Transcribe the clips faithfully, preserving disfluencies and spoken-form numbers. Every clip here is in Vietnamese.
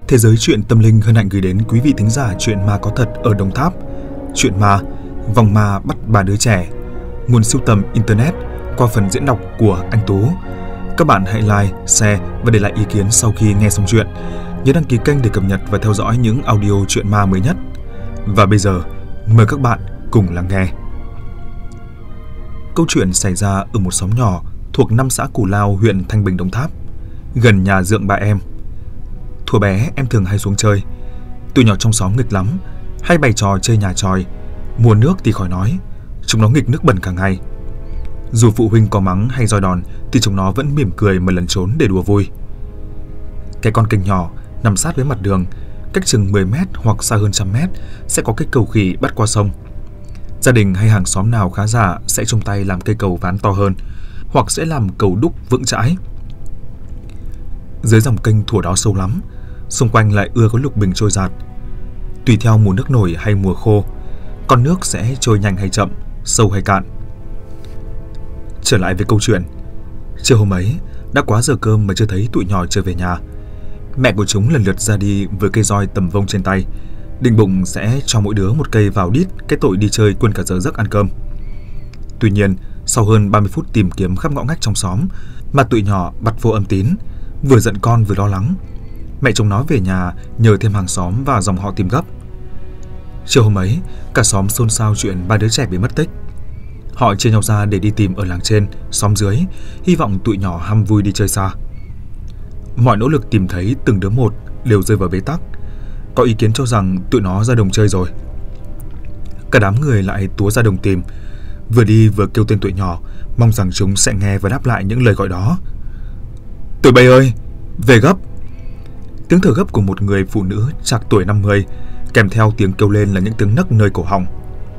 Thế giới truyện tâm linh hân hạnh gửi đến quý vị thính giả truyện ma có thật ở Đồng Tháp. Truyện ma Vòng ma bắt ba đứa trẻ, nguồn sưu tầm internet qua phần diễn đọc của anh Tú. Các bạn hãy like, share và để lại ý kiến sau khi nghe xong truyện. Nhớ đăng ký kênh để cập nhật và theo dõi những audio truyện ma mới nhất. Và bây giờ, mời các bạn cùng lắng nghe. Câu chuyện xảy ra ở một xóm nhỏ thuộc năm xã Cù Lao, huyện Thanh Bình, Đồng Tháp, gần nhà dượng ba em. Thuở bé em thường hay xuống chơi. Tụi nhỏ trong xóm nghịch lắm, hay bày trò chơi nhà tròi. Mùa nước thì khỏi nói, chúng nó nghịch nước bẩn cả ngày. Dù phụ huynh có mắng hay roi đòn thì chúng nó vẫn mỉm cười mà lẩn trốn để đùa vui. Cái con kênh nhỏ nằm sát với mặt đường, cách chừng mười mét hoặc xa hơn trăm mét sẽ có cái cầu khỉ bắt qua sông. Gia đình hay hàng xóm nào khá giả sẽ chung tay làm cây cầu ván to hơn, hoặc sẽ làm cầu đúc vững chãi. Dưới dòng kênh thuở đó sâu lắm, xung quanh lại ưa có lục bình trôi dạt. Tùy theo mùa nước nổi hay mùa khô, con nước sẽ trôi nhanh hay chậm, sâu hay cạn. Trở lại với câu chuyện, trưa hôm ấy đã quá giờ cơm mà chưa thấy tụi nhỏ trở về nhà. Mẹ của chúng lần lượt ra đi với cây roi tầm vông trên tay, định bụng sẽ cho mỗi đứa một cây vào đít cái tội đi chơi quên cả giờ giấc ăn cơm. Tuy nhiên, sau hơn ba mươi phút tìm kiếm khắp ngõ ngách trong xóm mà tụi nhỏ bặt vô âm tín, vừa giận con vừa lo lắng, mẹ chúng nó về nhà nhờ thêm hàng xóm và dòng họ tìm gấp. Chiều hôm ấy, cả xóm xôn xao chuyện ba đứa trẻ bị mất tích. Họ chia nhau ra để đi tìm ở làng trên, xóm dưới, hy vọng tụi nhỏ hăm vui đi chơi xa. Mọi nỗ lực tìm thấy từng đứa một đều rơi vào bế tắc. Có ý kiến cho rằng tụi nó ra đồng chơi rồi. Cả đám người lại túa ra đồng tìm, vừa đi vừa kêu tên tụi nhỏ, mong rằng chúng sẽ nghe và đáp lại những lời gọi đó. Tụi bay ơi, về gấp! Tiếng thở gấp của một người phụ nữ trạc tuổi năm mươi, kèm theo tiếng kêu lên là những tiếng nấc nơi cổ họng.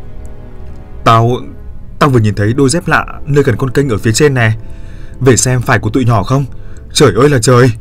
Tao, tao vừa nhìn thấy đôi dép lạ nơi gần con kênh ở phía trên nè. Về xem phải của tụi nhỏ không? Trời ơi là trời!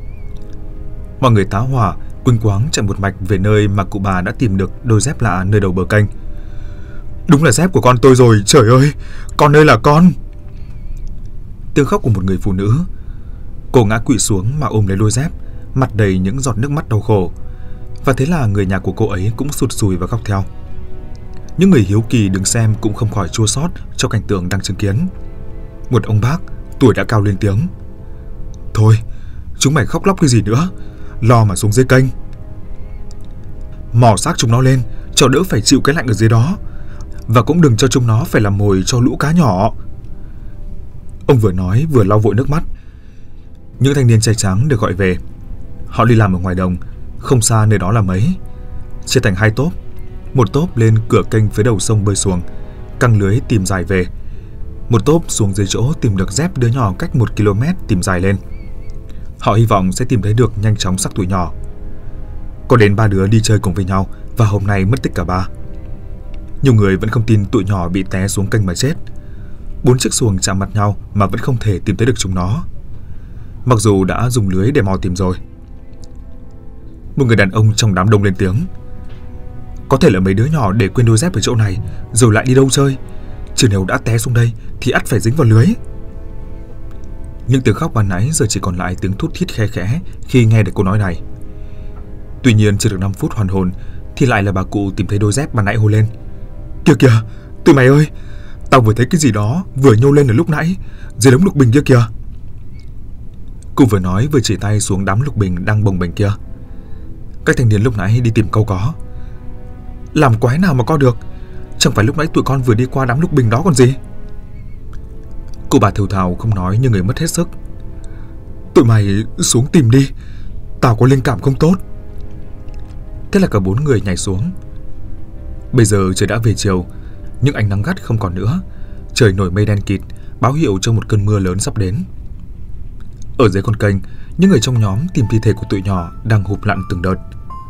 Mọi người tá hỏa, quỳnh quáng chạy một mạch về nơi mà cụ bà đã tìm được đôi dép lạ nơi đầu bờ kênh. Đúng là dép của con tôi rồi, trời ơi! Con ơi là con! Tiếng khóc của một người phụ nữ. Cô ngã quỵ xuống mà ôm lấy đôi dép, mặt đầy những giọt nước mắt đau khổ. Và thế là người nhà của cô ấy cũng sụt sùi và khóc theo. Những người hiếu kỳ đứng xem cũng không khỏi chua xót cho cảnh tượng đang chứng kiến. Một ông bác tuổi đã cao lên tiếng. Thôi, chúng mày khóc lóc cái gì nữa, lo mà xuống dưới kênh. Mò xác chúng nó lên, cho đỡ phải chịu cái lạnh ở dưới đó. Và cũng đừng cho chúng nó phải làm mồi cho lũ cá nhỏ. Ông vừa nói vừa lau vội nước mắt. Những thanh niên trai trắng được gọi về. Họ đi làm ở ngoài đồng, không xa nơi đó là mấy. Chia thành hai tốp. Một tốp lên cửa kênh phía đầu sông bơi xuồng, căng lưới tìm dài về. Một tốp xuống dưới chỗ tìm được dép đứa nhỏ cách một ki lô mét tìm dài lên. Họ hy vọng sẽ tìm thấy được nhanh chóng xác tụi nhỏ. Có đến ba đứa đi chơi cùng với nhau và hôm nay mất tích cả ba. Nhiều người vẫn không tin tụi nhỏ bị té xuống kênh mà chết. Bốn chiếc xuồng chạm mặt nhau mà vẫn không thể tìm thấy được chúng nó, mặc dù đã dùng lưới để mò tìm rồi. Một người đàn ông trong đám đông lên tiếng. Có thể là mấy đứa nhỏ để quên đôi dép ở chỗ này rồi lại đi đâu chơi, chứ nếu đã té xuống đây thì ắt phải dính vào lưới. Những tiếng khóc ban nãy giờ chỉ còn lại tiếng thút thít khe khẽ khi nghe được câu nói này. Tuy nhiên chưa được năm phút hoàn hồn thì lại là bà cụ tìm thấy đôi dép ban nãy hô lên. Kìa kìa, tụi mày ơi, tao vừa thấy cái gì đó vừa nhô lên ở lúc nãy dưới đống lục bình kia kìa. Cụ vừa nói vừa chỉ tay xuống đám lục bình đang bồng bềnh kia. Các thanh niên lúc nãy đi tìm câu có. Làm quái nào mà có được, chẳng phải lúc nãy tụi con vừa đi qua đám lục bình đó còn gì. Cụ bà thều thào không nói như người mất hết sức. Tụi mày xuống tìm đi, tao có linh cảm không tốt. Thế là cả bốn người nhảy xuống. Bây giờ trời đã về chiều, những ánh nắng gắt không còn nữa. Trời nổi mây đen kịt, báo hiệu cho một cơn mưa lớn sắp đến. Ở dưới con kênh, những người trong nhóm tìm thi thể của tụi nhỏ đang hụp lặn từng đợt.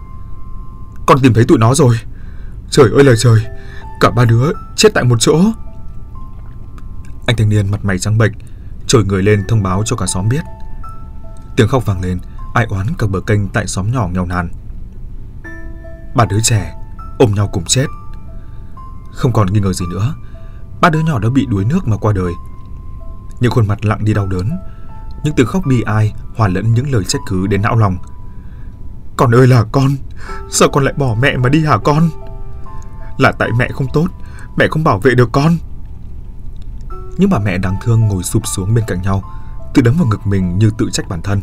Con tìm thấy tụi nó rồi. Trời ơi là trời, cả ba đứa chết tại một chỗ. Anh thanh niên mặt mày trắng bệch trồi người lên thông báo cho cả xóm biết. Tiếng khóc vang lên, ai oán cả bờ kênh tại xóm nhỏ nghèo nàn. Ba đứa trẻ ôm nhau cùng chết. Không còn nghi ngờ gì nữa, ba đứa nhỏ đã bị đuối nước mà qua đời. Những khuôn mặt lặng đi đau đớn, những tiếng khóc bi ai hòa lẫn những lời trách cứ đến não lòng. Con ơi là con, sao con lại bỏ mẹ mà đi hả con? Là tại mẹ không tốt, mẹ không bảo vệ được con. Những bà mẹ đáng thương ngồi sụp xuống bên cạnh nhau, tự đấm vào ngực mình như tự trách bản thân.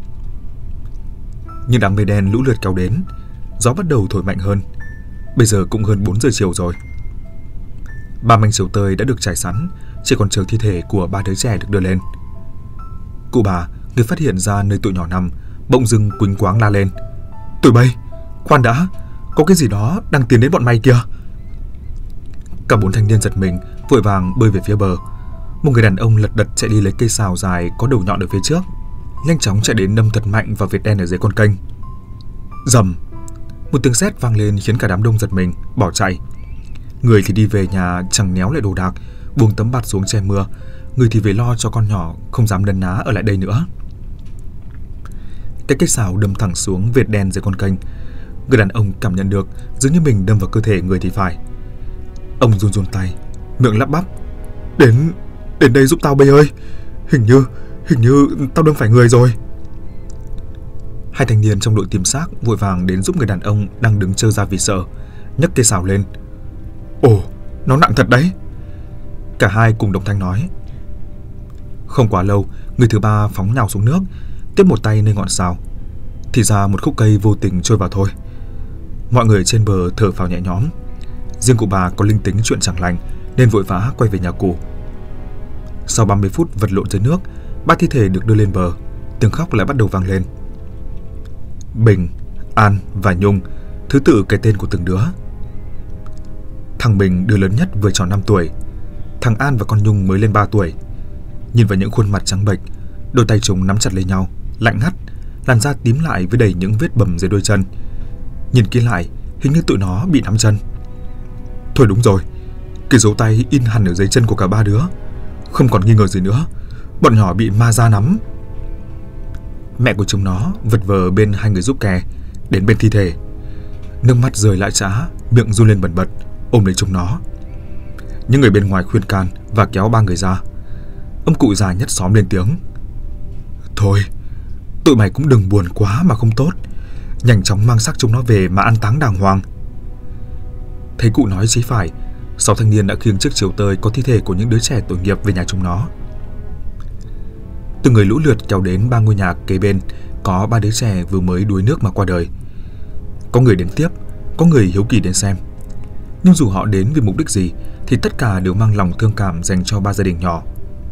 Nhưng đám mây đen lũ lượt kéo đến, gió bắt đầu thổi mạnh hơn. Bây giờ cũng hơn bốn giờ chiều rồi. Ba manh chiều tơi đã được trải sẵn, chỉ còn chờ thi thể của ba đứa trẻ được đưa lên. Cụ bà, người phát hiện ra nơi tụi nhỏ nằm, bỗng dưng quỳnh quáng la lên: "Tụi bay, khoan đã, có cái gì đó đang tiến đến bọn mày kìa!" Cả bốn thanh niên giật mình, vội vàng bơi về phía bờ. Một người đàn ông lật đật chạy đi lấy cây sào dài có đầu nhọn ở phía trước, nhanh chóng chạy đến đâm thật mạnh vào vệt đen ở dưới con kênh. Rầm, một tiếng sét vang lên khiến cả đám đông giật mình, bỏ chạy. Người thì đi về nhà chẳng néo lại đồ đạc, buông tấm bạt xuống che mưa. Người thì về lo cho con nhỏ không dám nấn ná ở lại đây nữa. Cái cây sào đâm thẳng xuống vệt đen dưới con kênh. Người đàn ông cảm nhận được dường như mình đâm vào cơ thể người thì phải. Ông run run tay, miệng lắp bắp: Đến, đến đây giúp tao bây ơi. Hình như, hình như tao đâm phải người rồi. Hai thanh niên trong đội tìm xác vội vàng đến giúp người đàn ông đang đứng trơ ra vì sợ, nhấc cây sào lên. Ồ, nó nặng thật đấy. Cả hai cùng đồng thanh nói. Không quá lâu, người thứ ba phóng nhào xuống nước, tiếp một tay nơi ngọn sào. Thì ra một khúc cây vô tình trôi vào thôi. Mọi người trên bờ thở phào nhẹ nhõm. Riêng cụ bà có linh tính chuyện chẳng lành nên vội vã quay về nhà cụ. Sau ba mươi phút vật lộn dưới nước, ba thi thể được đưa lên bờ. Tiếng khóc lại bắt đầu vang lên. Bình, An và Nhung thứ tự cái tên của từng đứa. Thằng Bình đứa lớn nhất vừa tròn năm tuổi, thằng An và con Nhung mới lên ba tuổi. Nhìn vào những khuôn mặt trắng bệch, đôi tay chúng nắm chặt lấy nhau, lạnh ngắt, làn da tím lại với đầy những vết bầm dưới đôi chân. Nhìn kỹ lại, hình như tụi nó bị nắm chân. Thôi đúng rồi, cái dấu tay in hẳn ở dưới chân của cả ba đứa. Không còn nghi ngờ gì nữa, bọn nhỏ bị ma da nắm. Mẹ của chúng nó vật vờ bên hai người giúp kè, đến bên thi thể. Nước mắt rơi lại trã, miệng run lên bần bật, ôm lấy chúng nó. Những người bên ngoài khuyên can và kéo ba người ra. Ông cụ già nhất xóm lên tiếng: Thôi, tụi mày cũng đừng buồn quá mà không tốt. Nhanh chóng mang xác chúng nó về mà ăn táng đàng hoàng. Thấy cụ nói chí phải, sáu thanh niên đã khiêng chiếc chiếu tơi có thi thể của những đứa trẻ tội nghiệp về nhà chúng nó. Từng người lũ lượt kéo đến ba ngôi nhà kế bên có ba đứa trẻ vừa mới đuối nước mà qua đời. Có người đến tiếp, có người hiếu kỳ đến xem. Nhưng dù họ đến vì mục đích gì thì tất cả đều mang lòng thương cảm dành cho ba gia đình nhỏ.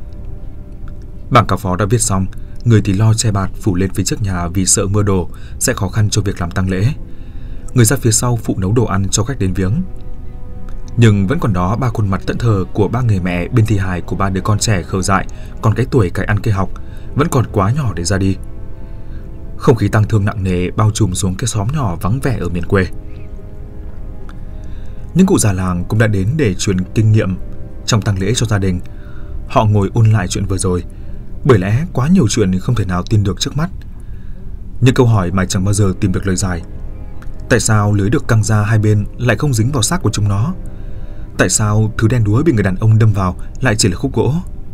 Bảng cáo phó đã viết xong, người thì lo che bạt phủ lên phía trước nhà vì sợ mưa đổ sẽ khó khăn cho việc làm tang lễ. Người ra phía sau phụ nấu đồ ăn cho khách đến viếng. Nhưng vẫn còn đó ba khuôn mặt tận thờ của ba người mẹ bên thi hài của ba đứa con trẻ khờ dại, còn cái tuổi cày ăn cây học, vẫn còn quá nhỏ để ra đi. Không khí tang thương nặng nề bao trùm xuống cái xóm nhỏ vắng vẻ ở miền quê. Những cụ già làng cũng đã đến để truyền kinh nghiệm trong tang lễ cho gia đình. Họ ngồi ôn lại chuyện vừa rồi, bởi lẽ quá nhiều chuyện không thể nào tin được trước mắt. Những câu hỏi mà chẳng bao giờ tìm được lời giải. Tại sao lưới được căng ra hai bên lại không dính vào xác của chúng nó? Tại sao thứ đen đúa bị người đàn ông đâm vào lại chỉ là khúc gỗ?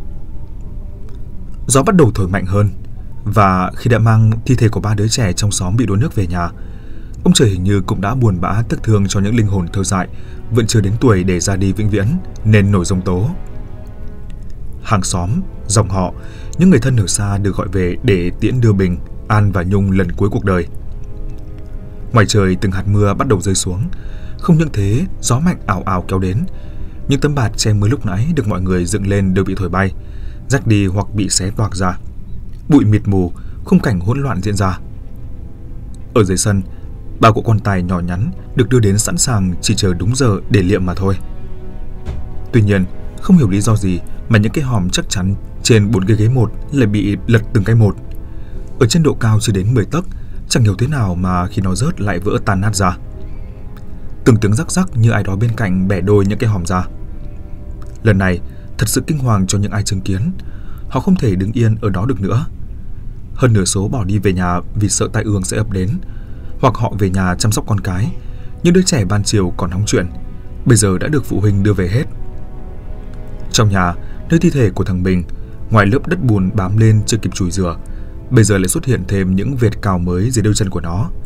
Gió bắt đầu thổi mạnh hơn, và khi đã mang thi thể của ba đứa trẻ trong xóm bị đuối nước về nhà, ông trời hình như cũng đã buồn bã tiếc thương cho những linh hồn thơ dại vẫn chưa đến tuổi để ra đi vĩnh viễn nên nổi giông tố. Hàng xóm, dòng họ, những người thân ở xa được gọi về để tiễn đưa Bình, An và Nhung lần cuối cuộc đời. Ngoài trời từng hạt mưa bắt đầu rơi xuống. Không những thế, gió mạnh ảo ảo kéo đến. Những tấm bạt che mưa lúc nãy được mọi người dựng lên đều bị thổi bay, rách đi hoặc bị xé toạc ra. Bụi mịt mù, khung cảnh hỗn loạn diễn ra. Ở dưới sân, ba cỗ quan tài nhỏ nhắn được đưa đến sẵn sàng chỉ chờ đúng giờ để liệm mà thôi. Tuy nhiên, không hiểu lý do gì mà những cái hòm chắc chắn trên bốn cái ghế một lại bị lật từng cái một. Ở trên độ cao chưa đến mười tấc, chẳng hiểu thế nào mà khi nó rớt lại vỡ tan nát ra. Từng tiếng rắc rắc như ai đó bên cạnh bẻ đôi những cái hòm ra. Lần này thật sự kinh hoàng cho những ai chứng kiến. Họ không thể đứng yên ở đó được nữa. Hơn nửa số bỏ đi về nhà vì sợ tai ương sẽ ập đến, hoặc họ về nhà chăm sóc con cái. Những đứa trẻ ban chiều còn hóng chuyện bây giờ đã được phụ huynh đưa về hết. Trong nhà, nơi thi thể của thằng Bình, ngoài lớp đất bùn bám lên chưa kịp chùi rửa, bây giờ lại xuất hiện thêm những vệt cào mới dưới đôi chân của nó.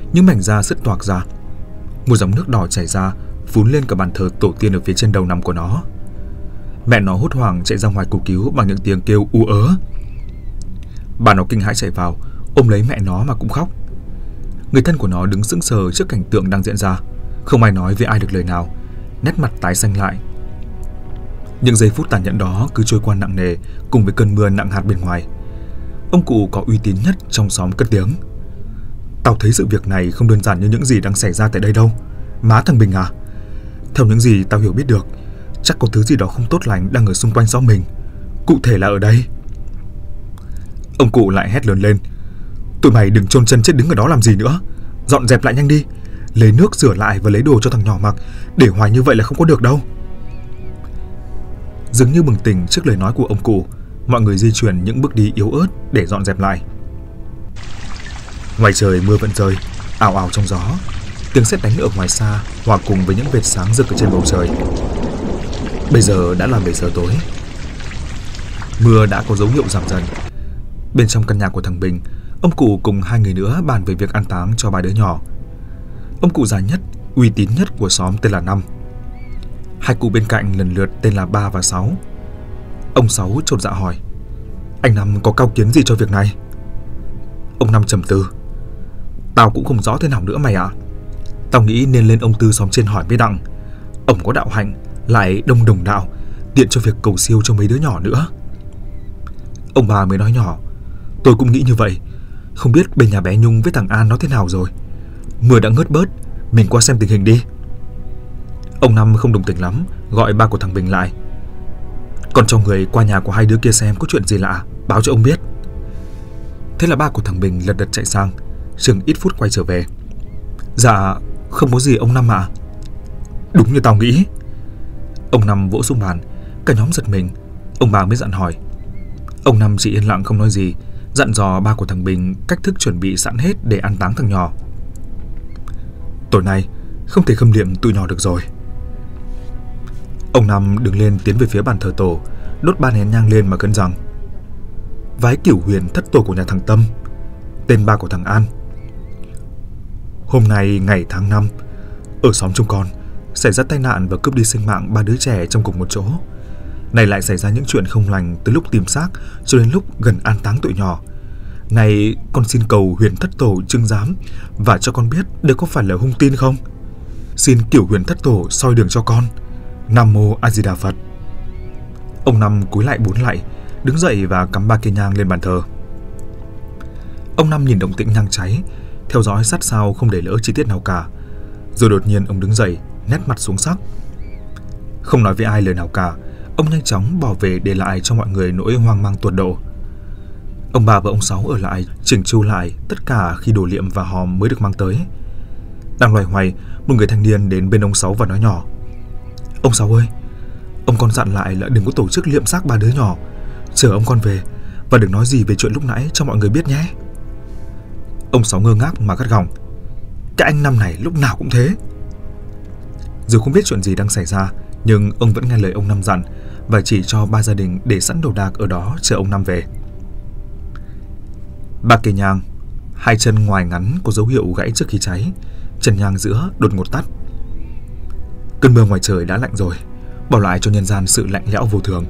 những mảnh da sứt toạc ra. Một dòng nước đỏ chảy ra, phún lên cả bàn thờ tổ tiên ở phía trên đầu nằm của nó. Mẹ nó hốt hoảng chạy ra ngoài cầu cứu bằng những tiếng kêu u ớ. Bà nó kinh hãi chạy vào, ôm lấy mẹ nó mà cũng khóc. Người thân của nó đứng sững sờ trước cảnh tượng đang diễn ra, không ai nói với ai được lời nào, nét mặt tái xanh lại. Những giây phút tàn nhẫn đó cứ trôi qua nặng nề cùng với cơn mưa nặng hạt bên ngoài. Ông cụ có uy tín nhất trong xóm cất tiếng: "Tao thấy sự việc này không đơn giản như những gì đang xảy ra tại đây đâu. Má thằng Bình à, theo những gì tao hiểu biết được, chắc có thứ gì đó không tốt lành đang ở xung quanh xóm mình, cụ thể là ở đây." Ông cụ lại hét lớn lên: "Tụi mày đừng chôn chân chết đứng ở đó làm gì nữa, dọn dẹp lại nhanh đi, lấy nước rửa lại và lấy đồ cho thằng nhỏ mặc, để hoài như vậy là không có được đâu." Dường như bừng tỉnh trước lời nói của ông cụ, mọi người di chuyển những bước đi yếu ớt để dọn dẹp lại. Ngoài trời mưa vẫn rơi, ào ào trong gió, tiếng sét đánh ở ngoài xa hòa cùng với những vệt sáng rực ở trên bầu trời. Bây giờ đã là bảy giờ tối. Mưa đã có dấu hiệu giảm dần. Bên trong căn nhà của thằng Bình, ông cụ cùng hai người nữa bàn về việc an táng cho ba đứa nhỏ. Ông cụ già nhất, uy tín nhất của xóm tên là Năm. Hai cụ bên cạnh lần lượt tên là Ba và Sáu. Ông Sáu chột dạ hỏi: "Anh Năm có cao kiến gì cho việc này?" Ông Năm trầm tư: "Tao cũng không rõ thế nào nữa mày ạ. Tao nghĩ nên lên ông Tư xóm trên hỏi mới đặng. Ông có đạo hạnh, lại đông đồng đạo, tiện cho việc cầu siêu cho mấy đứa nhỏ nữa." Ông Ba mới nói nhỏ: "Tôi cũng nghĩ như vậy. Không biết bên nhà bé Nhung với thằng An nó thế nào rồi. Mưa đã ngớt bớt, mình qua xem tình hình đi." Ông Năm không đồng tình lắm, gọi ba của thằng Bình lại: "Còn cho người qua nhà của hai đứa kia xem có chuyện gì lạ, báo cho ông biết." Thế là ba của thằng Bình lật đật chạy sang, chừng ít phút quay trở về: "Dạ, không có gì ông Năm ạ." "Đúng như tao nghĩ." Ông Năm vỗ xuống bàn, cả nhóm giật mình. Ông Ba mới dặn hỏi. Ông Năm chỉ yên lặng không nói gì, dặn dò ba của thằng Bình cách thức chuẩn bị sẵn hết để an táng thằng nhỏ. "Tối nay không thể khâm liệm tụi nhỏ được rồi." Ông Năm đứng lên tiến về phía bàn thờ tổ, đốt ba nén nhang lên mà cân rằng: "Vái cửu huyền thất tổ của nhà thằng Tâm, tên ba của thằng An. Hôm nay ngày tháng năm, ở xóm chúng con xảy ra tai nạn và cướp đi sinh mạng ba đứa trẻ trong cùng một chỗ. Này lại xảy ra những chuyện không lành từ lúc tìm xác cho đến lúc gần an táng tụi nhỏ. Này con xin cầu huyền thất tổ chứng giám và cho con biết đây có phải là hung tin không. Xin cửu huyền thất tổ soi đường cho con. Nam mô A Di Đà Phật." Ông Năm cúi lại bốn lạy, đứng dậy và cắm ba cây nhang lên bàn thờ. Ông Năm nhìn động tĩnh nhang cháy, theo dõi sát sao không để lỡ chi tiết nào cả. Rồi đột nhiên ông đứng dậy, nét mặt xuống sắc. Không nói với ai lời nào cả, ông nhanh chóng bỏ về để lại cho mọi người nỗi hoang mang tột độ. Ông Ba và ông Sáu ở lại chỉnh chu lại tất cả khi đồ liệm và hòm mới được mang tới. Đang loay hoay, một người thanh niên đến bên ông Sáu và nói nhỏ: "Ông Sáu ơi, ông con dặn lại là đừng có tổ chức liệm xác ba đứa nhỏ. Chờ ông con về và đừng nói gì về chuyện lúc nãy cho mọi người biết nhé." Ông Sáu ngơ ngác mà gắt gỏng: "Cái anh Năm này lúc nào cũng thế." Dù không biết chuyện gì đang xảy ra, nhưng ông vẫn nghe lời ông Năm dặn và chỉ cho ba gia đình để sẵn đồ đạc ở đó chờ ông Năm về. Ba cây nhang, hai chân ngoài ngắn có dấu hiệu gãy trước khi cháy, chân nhang giữa đột ngột tắt. Cơn mưa ngoài trời đã lạnh rồi, bỏ lại cho nhân gian sự lạnh lẽo vô thường.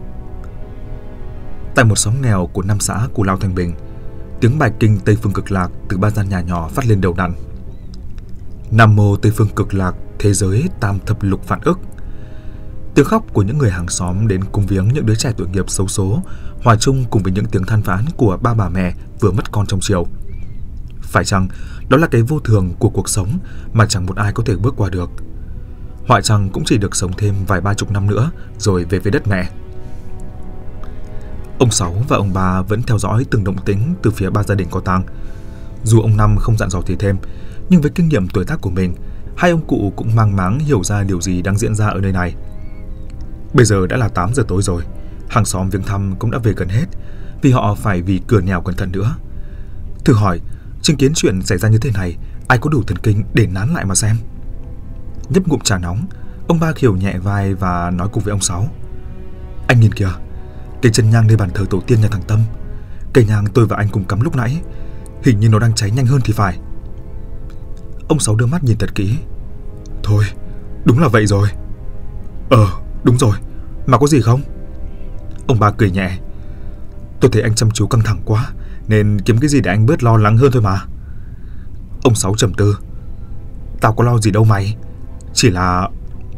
Tại một xóm nghèo của năm xã Cù Lao Thanh Bình, tiếng bài kinh Tây Phương Cực Lạc từ ba gian nhà nhỏ phát lên đều đặn: "Nam mô Tây Phương Cực Lạc, thế giới tam thập lục vạn ức." Tiếng khóc của những người hàng xóm đến cúng viếng những đứa trẻ tội nghiệp xấu số hòa chung cùng với những tiếng than vãn của ba bà mẹ vừa mất con trong chiều. Phải chăng đó là cái vô thường của cuộc sống mà chẳng một ai có thể bước qua được? Họa chăng cũng chỉ được sống thêm vài ba chục năm nữa rồi về với đất mẹ. Ông Sáu và ông Ba vẫn theo dõi từng động tĩnh từ phía ba gia đình có tang. Dù ông Năm không dặn dò gì thêm, nhưng với kinh nghiệm tuổi tác của mình, hai ông cụ cũng mang máng hiểu ra điều gì đang diễn ra ở nơi này. Bây giờ đã là tám giờ tối rồi, hàng xóm viếng thăm cũng đã về gần hết, vì họ phải vì cửa nẻo cẩn thận nữa. Thử hỏi, chứng kiến chuyện xảy ra như thế này, ai có đủ thần kinh để nán lại mà xem? Nhấp ngụm trà nóng, ông Ba khều nhẹ vai và nói cùng với ông Sáu: "Anh nhìn kìa, cây chân nhang nơi bàn thờ tổ tiên nhà thằng Tâm, cây nhang tôi và anh cùng cắm lúc nãy, hình như nó đang cháy nhanh hơn thì phải." Ông Sáu đưa mắt nhìn thật kỹ. Thôi, đúng là vậy rồi. Ờ, đúng rồi, mà có gì không? Ông Ba cười nhẹ. Tôi thấy anh chăm chú căng thẳng quá, nên kiếm cái gì để anh bớt lo lắng hơn thôi mà. Ông Sáu trầm tư. Tao có lo gì đâu mày. Chỉ là...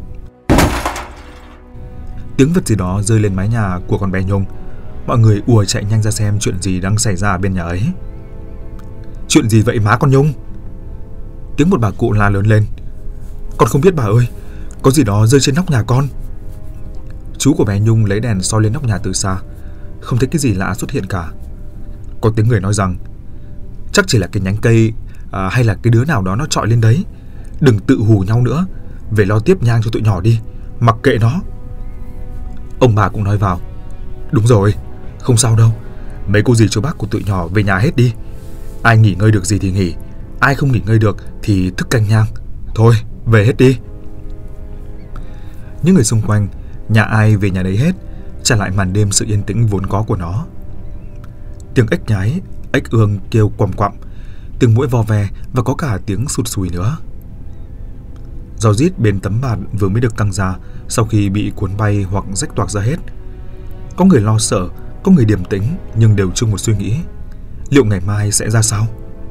Tiếng vật gì đó rơi lên mái nhà của con bé Nhung. Mọi người ùa chạy nhanh ra xem chuyện gì đang xảy ra bên nhà ấy. Chuyện gì vậy má con Nhung? Tiếng một bà cụ la lớn lên. Con không biết bà ơi, có gì đó rơi trên nóc nhà con. Chú của bé Nhung lấy đèn soi lên nóc nhà từ xa. Không thấy cái gì lạ xuất hiện cả. Có tiếng người nói rằng chắc chỉ là cái nhánh cây à, hay là cái đứa nào đó nó trọi lên đấy. Đừng tự hù nhau nữa, về lo tiếp nhang cho tụi nhỏ đi, mặc kệ nó. Ông bà cũng nói vào. Đúng rồi, không sao đâu. Mấy cô dì chú bác của tụi nhỏ về nhà hết đi. Ai nghỉ ngơi được gì thì nghỉ, ai không nghỉ ngơi được thì thức canh nhang. Thôi, về hết đi. Những người xung quanh, nhà ai về nhà đấy hết, trả lại màn đêm sự yên tĩnh vốn có của nó. Tiếng ếch nhái, ếch ương kêu quằm quặm, tiếng muỗi vo ve và có cả tiếng sụt sùi nữa. Gió rít bên tấm bạt vừa mới được căng ra sau khi bị cuốn bay hoặc rách toạc ra hết. Có người lo sợ, có người điềm tĩnh, nhưng đều chung một suy nghĩ. Liệu ngày mai sẽ ra sao?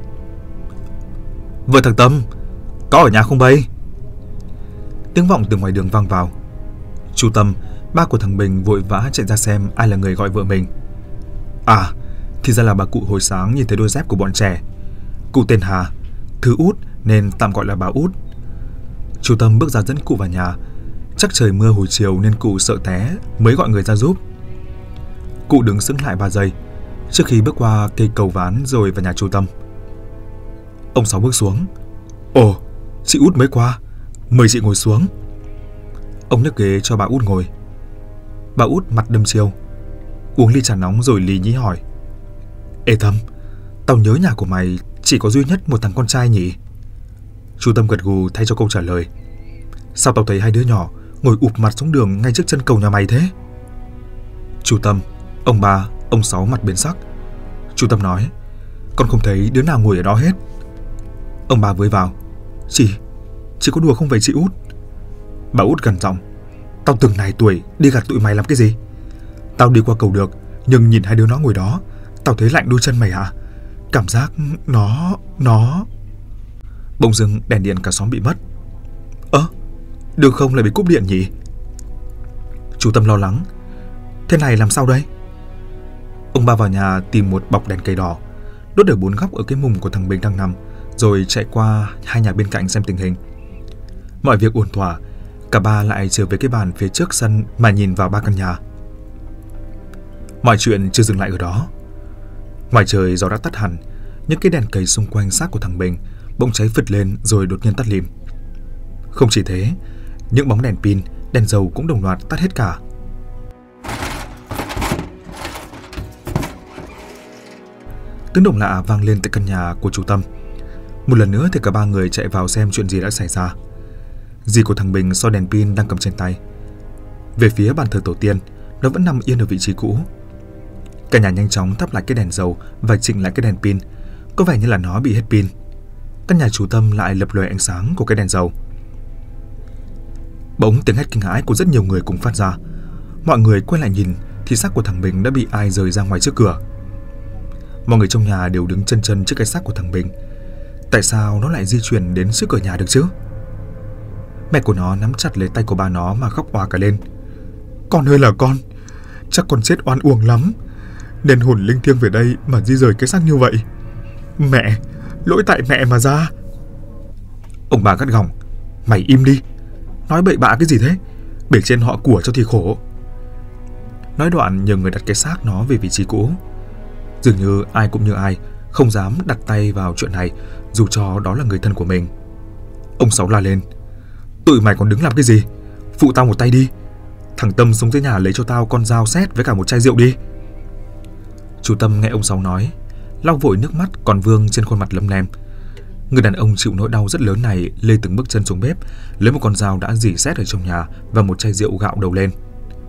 Vợ thằng Tâm, có ở nhà không bây? Tiếng vọng từ ngoài đường vang vào. Chú Tâm, ba của thằng Bình vội vã chạy ra xem ai là người gọi vợ mình. À, thì ra là bà cụ hồi sáng nhìn thấy đôi dép của bọn trẻ. Cụ tên Hà, thứ Út nên tạm gọi là bà Út. Chú Tâm bước ra dẫn cụ vào nhà. Chắc trời mưa hồi chiều nên cụ sợ té mới gọi người ra giúp. Cụ đứng sững lại ba giây trước khi bước qua cây cầu ván rồi vào nhà chú Tâm. Ông Sáu bước xuống. Ồ, chị Út mới qua, mời chị ngồi xuống. Ông nhấc ghế cho bà Út ngồi. Bà Út mặt đăm chiêu, uống ly trà nóng rồi lì nhí hỏi. Ê Tâm, tao nhớ nhà của mày chỉ có duy nhất một thằng con trai nhỉ? Chú Tâm gật gù thay cho câu trả lời. Sao tao thấy hai đứa nhỏ ngồi ụp mặt xuống đường ngay trước chân cầu nhà mày thế? Chú Tâm, ông Ba, ông Sáu mặt biến sắc. Chú Tâm nói, con không thấy đứa nào ngồi ở đó hết. Ông Ba với vào. Chị, chị có đùa không vậy chị Út? Bà Út gần giọng. Tao từng này tuổi đi gạt tụi mày làm cái gì? Tao đi qua cầu được, nhưng nhìn hai đứa nó ngồi đó, tao thấy lạnh đôi chân mày hả? Cảm giác nó... nó... Bỗng dưng đèn điện cả xóm bị mất. Ơ, đường không lại bị cúp điện nhỉ? Chú Tâm lo lắng. Thế này làm sao đây? Ông Ba vào nhà tìm một bọc đèn cầy đỏ, đốt ở bốn góc ở cái mùng của thằng Bình đang nằm, rồi chạy qua hai nhà bên cạnh xem tình hình. Mọi việc ổn thỏa, cả ba lại trở về cái bàn phía trước sân mà nhìn vào ba căn nhà. Mọi chuyện chưa dừng lại ở đó. Ngoài trời gió đã tắt hẳn, những cái đèn cầy xung quanh xác của thằng Bình bỗng cháy phật lên rồi đột nhiên tắt lìm. Không chỉ thế, những bóng đèn pin, đèn dầu cũng đồng loạt tắt hết cả. Tiếng động lạ vang lên tại căn nhà của chú Tâm. Một lần nữa thì cả ba người chạy vào xem chuyện gì đã xảy ra. Dì của thằng Bình soi đèn pin đang cầm trên tay. Về phía bàn thờ tổ tiên, nó vẫn nằm yên ở vị trí cũ. Cả nhà nhanh chóng thắp lại cái đèn dầu và chỉnh lại cái đèn pin. Có vẻ như là nó bị hết pin. Căn nhà chú Tâm lại lập lòe ánh sáng của cái đèn dầu. Bỗng tiếng hét kinh hãi của rất nhiều người cùng phát ra. Mọi người quay lại nhìn thì xác của thằng Bình đã bị ai rời ra ngoài trước cửa. Mọi người trong nhà đều đứng chân chân trước cái xác của thằng Bình. Tại sao nó lại di chuyển đến trước cửa nhà được chứ? Mẹ của nó nắm chặt lấy tay của ba nó mà khóc òa cả lên. Con ơi là con, chắc con chết oan uổng lắm, nên hồn linh thiêng về đây mà di rời cái xác như vậy. Mẹ, lỗi tại mẹ mà ra. Ông bà gắt gỏng. Mày im đi, nói bậy bạ cái gì thế? Bể trên họ của cho thì khổ. Nói đoạn nhờ người đặt cái xác nó về vị trí cũ. Dường như ai cũng như ai, không dám đặt tay vào chuyện này, dù cho đó là người thân của mình. Ông Sáu la lên. Tụi mày còn đứng làm cái gì? Phụ tao một tay đi. Thằng Tâm xuống dưới nhà lấy cho tao con dao sét với cả một chai rượu đi. Chú Tâm nghe ông Sáu nói, lau vội nước mắt còn vương trên khuôn mặt lấm lem. Người đàn ông chịu nỗi đau rất lớn này lê từng bước chân xuống bếp, lấy một con dao đã rỉ sét ở trong nhà và một chai rượu gạo đầu lên.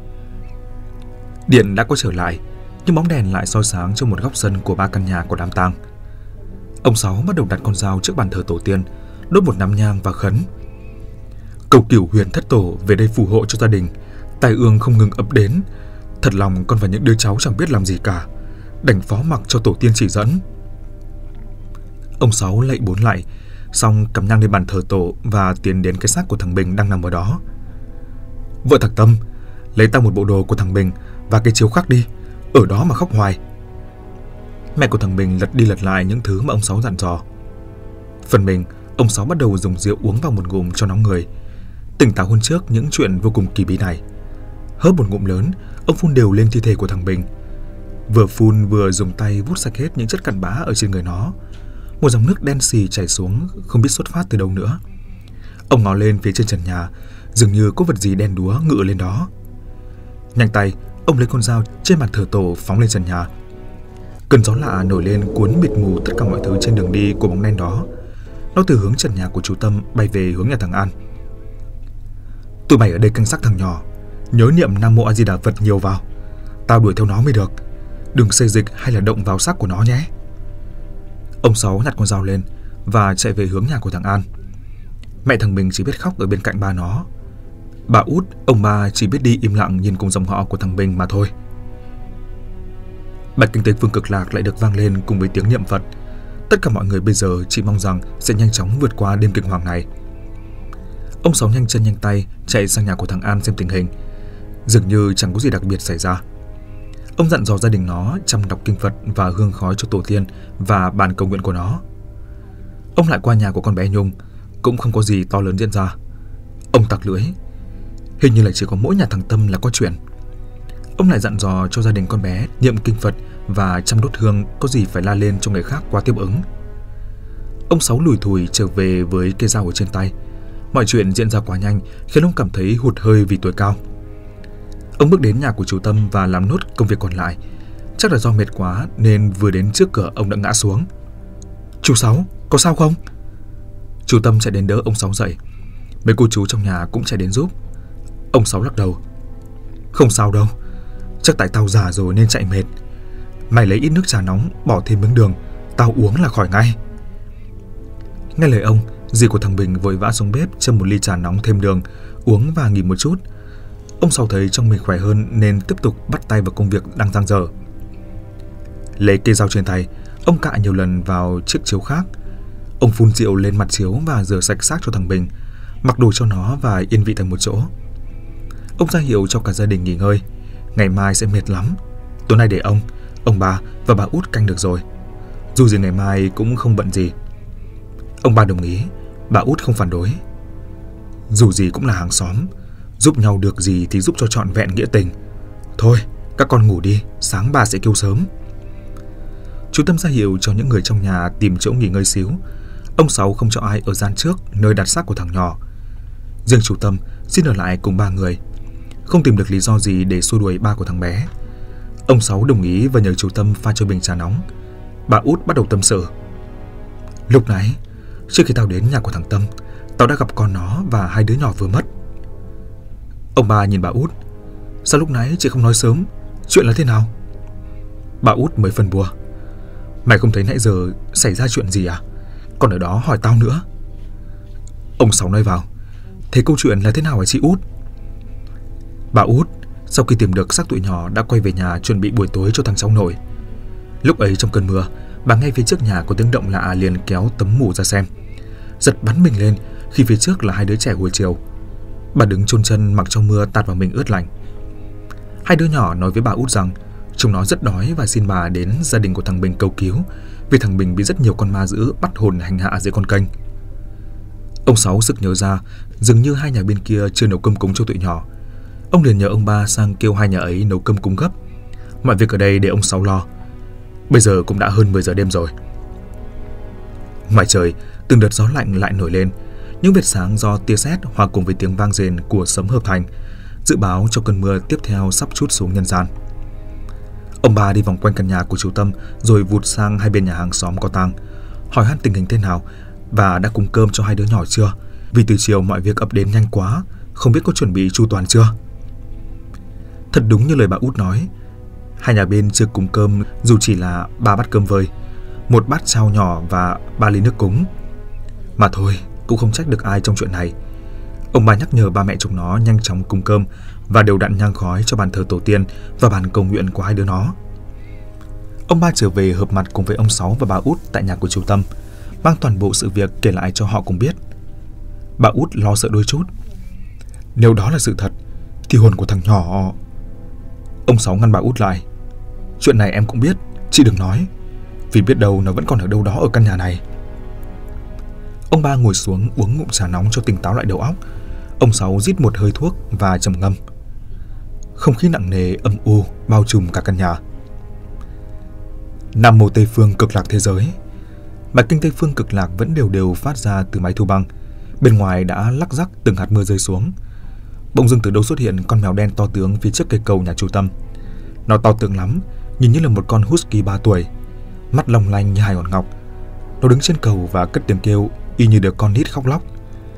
Điện đã có trở lại, nhưng bóng đèn lại soi sáng trong một góc sân của ba căn nhà của đám tang. Ông Sáu bắt đầu đặt con dao trước bàn thờ tổ tiên, đốt một nắm nhang và khấn. Cầu cửu huyền thất tổ về đây phù hộ cho gia đình, tai ương không ngừng ập đến. Thật lòng con và những đứa cháu chẳng biết làm gì cả, đành phó mặc cho tổ tiên chỉ dẫn. Ông Sáu lạy bốn lạy, xong cắm nhang lên bàn thờ tổ và tiến đến cái xác của thằng Bình đang nằm ở đó. Vợ thằng Tâm, lấy tao một bộ đồ của thằng Bình và cái chiếu khắc đi, ở đó mà khóc hoài. Mẹ của thằng Bình lật đi lật lại những thứ mà ông Sáu dặn dò. Phần mình, ông Sáu bắt đầu dùng rượu uống vào một ngụm cho nóng người, tỉnh táo hơn trước những chuyện vô cùng kỳ bí này. Hớp một ngụm lớn, ông phun đều lên thi thể của thằng Bình. Vừa phun vừa dùng tay vút sạch hết những chất cặn bã ở trên người nó. Một dòng nước đen xì chảy xuống, không biết xuất phát từ đâu nữa. Ông ngó lên phía trên trần nhà, dường như có vật gì đen đúa ngự lên đó. Nhanh tay, ông lấy con dao trên mặt thờ tổ phóng lên trần nhà. Cơn gió lạ nổi lên cuốn mịt mù tất cả mọi thứ trên đường đi của bóng đen đó. Nó từ hướng trần nhà của chú Tâm bay về hướng nhà thằng An. Tụi mày ở đây canh xác thằng nhỏ, nhớ niệm Nam Mô A Di Đà Phật nhiều vào. Tao đuổi theo nó mới được, đừng xây dịch hay là động vào xác của nó nhé. Ông Sáu nhặt con dao lên và chạy về hướng nhà của thằng An. Mẹ thằng Bình chỉ biết khóc ở bên cạnh ba nó. Bà Út, ông ba chỉ biết đi im lặng nhìn cùng dòng họ của thằng Bình mà thôi. Bài kinh tế Phương Cực Lạc lại được vang lên cùng với tiếng niệm Phật. Tất cả mọi người bây giờ chỉ mong rằng sẽ nhanh chóng vượt qua đêm kinh hoàng này. Ông Sáu nhanh chân nhanh tay chạy sang nhà của thằng An xem tình hình. Dường như chẳng có gì đặc biệt xảy ra. Ông dặn dò gia đình nó chăm đọc kinh Phật và hương khói cho tổ tiên và bàn cầu nguyện của nó. Ông lại qua nhà của con bé Nhung, cũng không có gì to lớn diễn ra. Ông tặc lưỡi, hình như là chỉ có mỗi nhà thằng Tâm là có chuyện. Ông lại dặn dò cho gia đình con bé niệm kinh Phật và chăm đốt hương, có gì phải la lên cho người khác qua tiếp ứng. Ông Sáu lủi thủi trở về với cây dao ở trên tay. Mọi chuyện diễn ra quá nhanh khiến ông cảm thấy hụt hơi vì tuổi cao. Ông bước đến nhà của chú Tâm và làm nốt công việc còn lại. Chắc là do mệt quá nên vừa đến trước cửa ông đã ngã xuống. Chú Sáu, có sao không? Chú Tâm chạy đến đỡ ông Sáu dậy. Mấy cô chú trong nhà cũng chạy đến giúp. Ông Sáu lắc đầu. Không sao đâu, chắc tại tao già rồi nên chạy mệt. Mày lấy ít nước trà nóng bỏ thêm miếng đường, tao uống là khỏi ngay. Nghe lời ông, dì của thằng Bình vội vã xuống bếp châm một ly trà nóng thêm đường, uống và nghỉ một chút. Ông Sáu thấy trong mình khỏe hơn nên tiếp tục bắt tay vào công việc đang dang dở. Lấy cây dao trên tay, ông cạ nhiều lần vào chiếc chiếu khác. Ông phun rượu lên mặt chiếu và rửa sạch xác cho thằng Bình, mặc đồ cho nó và yên vị thành một chỗ. Ông ra hiệu cho cả gia đình nghỉ ngơi, ngày mai sẽ mệt lắm. Tối nay để ông, ông ba và bà Út canh được rồi. Dù gì ngày mai cũng không bận gì. Ông ba đồng ý, bà Út không phản đối. Dù gì cũng là hàng xóm, giúp nhau được gì thì giúp cho trọn vẹn nghĩa tình. Thôi, các con ngủ đi, sáng bà sẽ kêu sớm. Chú Tâm ra hiệu cho những người trong nhà tìm chỗ nghỉ ngơi xíu. Ông Sáu không cho ai ở gian trước nơi đặt xác của thằng nhỏ. Riêng chú Tâm xin ở lại cùng ba người. Không tìm được lý do gì để xua đuổi ba của thằng bé. Ông Sáu đồng ý và nhờ chú Tâm pha cho bình trà nóng. Bà Út bắt đầu tâm sự. Lúc nãy, trước khi tao đến nhà của thằng Tâm, tao đã gặp con nó và hai đứa nhỏ vừa mất. Ông ba nhìn bà Út. Sao lúc nãy chị không nói sớm? Chuyện là thế nào? Bà Út mới phân bua. Mày không thấy nãy giờ xảy ra chuyện gì à? Còn ở đó hỏi tao nữa. Ông Sáu nói vào. Thế câu chuyện là thế nào hả chị Út? Bà Út sau khi tìm được xác tụi nhỏ đã quay về nhà chuẩn bị buổi tối cho thằng cháu nội. Lúc ấy trong cơn mưa, bà nghe phía trước nhà có tiếng động lạ liền kéo tấm mủ ra xem. Giật bắn mình lên khi phía trước là hai đứa trẻ hồi chiều. Bà đứng chôn chân mặc cho mưa tạt vào mình ướt lạnh. Hai đứa nhỏ nói với bà Út rằng chúng nó rất đói và xin bà đến gia đình của thằng Bình cầu cứu vì thằng Bình bị rất nhiều con ma dữ bắt hồn hành hạ dưới con kênh. Ông Sáu sực nhớ ra dường như hai nhà bên kia chưa nấu cơm cúng cho tụi nhỏ. Ông liền nhờ ông ba sang kêu hai nhà ấy nấu cơm cúng gấp. Mọi việc ở đây để ông Sáu lo. Bây giờ cũng đã hơn mười giờ đêm rồi. Ngoài trời, từng đợt gió lạnh lại nổi lên. Những vệt sáng do tia sét hòa cùng với tiếng vang rền của sấm hợp thành, dự báo cho cơn mưa tiếp theo sắp trút xuống nhân gian. Ông ba đi vòng quanh căn nhà của chú Tâm rồi vụt sang hai bên nhà hàng xóm có tang, hỏi han tình hình thế nào và đã cúng cơm cho hai đứa nhỏ chưa, vì từ chiều mọi việc ập đến nhanh quá, không biết có chuẩn bị chu toàn chưa. Thật đúng như lời bà Út nói, hai nhà bên chưa cúng cơm dù chỉ là ba bát cơm vơi, một bát chao nhỏ và ba ly nước cúng. Mà thôi, cũng không trách được ai trong chuyện này. Ông bà nhắc nhở ba mẹ chúng nó nhanh chóng cúng cơm và đều đặn nhang khói cho bàn thờ tổ tiên và bàn cầu nguyện của hai đứa nó. Ông ba trở về họp mặt cùng với ông Sáu và bà Út tại nhà của chú Tâm, mang toàn bộ sự việc kể lại cho họ cùng biết. Bà Út lo sợ đôi chút. Nếu đó là sự thật thì hồn của thằng nhỏ... Ông Sáu ngăn bà Út lại. Chuyện này em cũng biết, chị đừng nói, vì biết đâu nó vẫn còn ở đâu đó ở căn nhà này. Ông ba ngồi xuống uống ngụm trà nóng cho tỉnh táo lại đầu óc. Ông Sáu rít một hơi thuốc và trầm ngâm. Không khí nặng nề âm u bao trùm cả căn nhà. Nam mô Tây Phương cực lạc thế giới. Bài kinh Tây Phương cực lạc vẫn đều đều phát ra từ máy thu băng. Bên ngoài đã lắc rắc từng hạt mưa rơi xuống. Bỗng dưng từ đâu xuất hiện con mèo đen to tướng phía trước cây cầu nhà chú Tâm. Nó to tướng lắm, nhìn như là một con husky ba tuổi, mắt long lanh như hai hòn ngọc. Nó đứng trên cầu và cất tiếng kêu y như đứa con nít khóc lóc.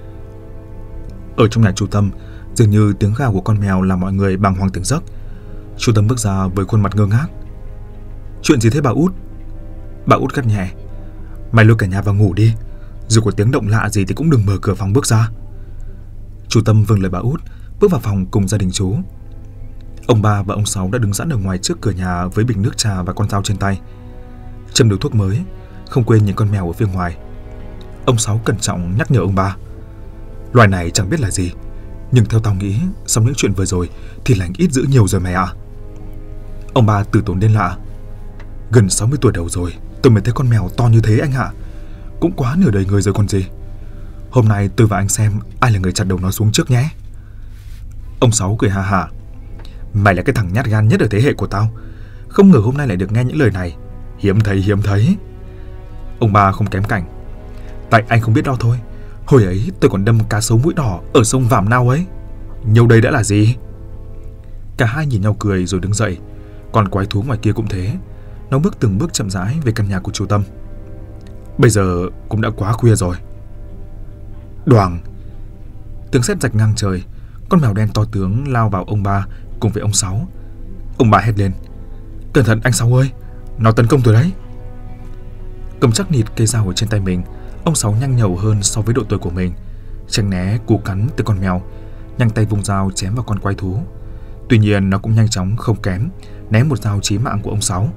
Ở trong nhà chú Tâm, dường như tiếng gào của con mèo làm mọi người bàng hoàng tỉnh giấc. Chú Tâm bước ra với khuôn mặt ngơ ngác. Chuyện gì thế bà Út? Bà Út gắt nhẹ. Mày lôi cả nhà vào ngủ đi, dù có tiếng động lạ gì thì cũng đừng mở cửa phòng bước ra. Chú Tâm vâng lời bà Út, bước vào phòng cùng gia đình chú. Ông ba và ông Sáu đã đứng sẵn ở ngoài trước cửa nhà với bình nước trà và con dao trên tay. Châm điếu thuốc mới, không quên nhìn con mèo ở phía ngoài. Ông Sáu cẩn trọng nhắc nhở ông ba. Loài này chẳng biết là gì, nhưng theo tao nghĩ sau những chuyện vừa rồi thì lành ít dữ nhiều rồi mày ạ. Ông ba từ tốn đến lạ. Gần sáu mươi tuổi đầu rồi tôi mới thấy con mèo to như thế anh ạ. Cũng quá nửa đời người rồi còn gì. Hôm nay tôi và anh xem ai là người chặt đầu nó xuống trước nhé. Ông Sáu cười ha hả. Mày là cái thằng nhát gan nhất ở thế hệ của tao. Không ngờ hôm nay lại được nghe những lời này. Hiếm thấy hiếm thấy. Ông ba không kém cảnh. Tại anh không biết đâu thôi. Hồi ấy tôi còn đâm cá sấu mũi đỏ ở sông Vàm Nao ấy. Nhiều đây đã là gì? Cả hai nhìn nhau cười rồi đứng dậy. Còn quái thú ngoài kia cũng thế. Nó bước từng bước chậm rãi về căn nhà của chú Tâm. Bây giờ cũng đã quá khuya rồi. Đoàng. Tiếng sét rạch ngang trời. Con mèo đen to tướng lao vào ông ba cùng với ông Sáu. Ông ba hét lên. Cẩn thận anh Sáu ơi, nó tấn công tôi đấy. Cầm chắc nịt cây dao ở trên tay mình, ông Sáu nhanh nhẩu hơn so với độ tuổi của mình, tránh né cú cắn từ con mèo, nhanh tay vung dao chém vào con quái thú. Tuy nhiên nó cũng nhanh chóng không kém, ném một dao chí mạng của ông Sáu.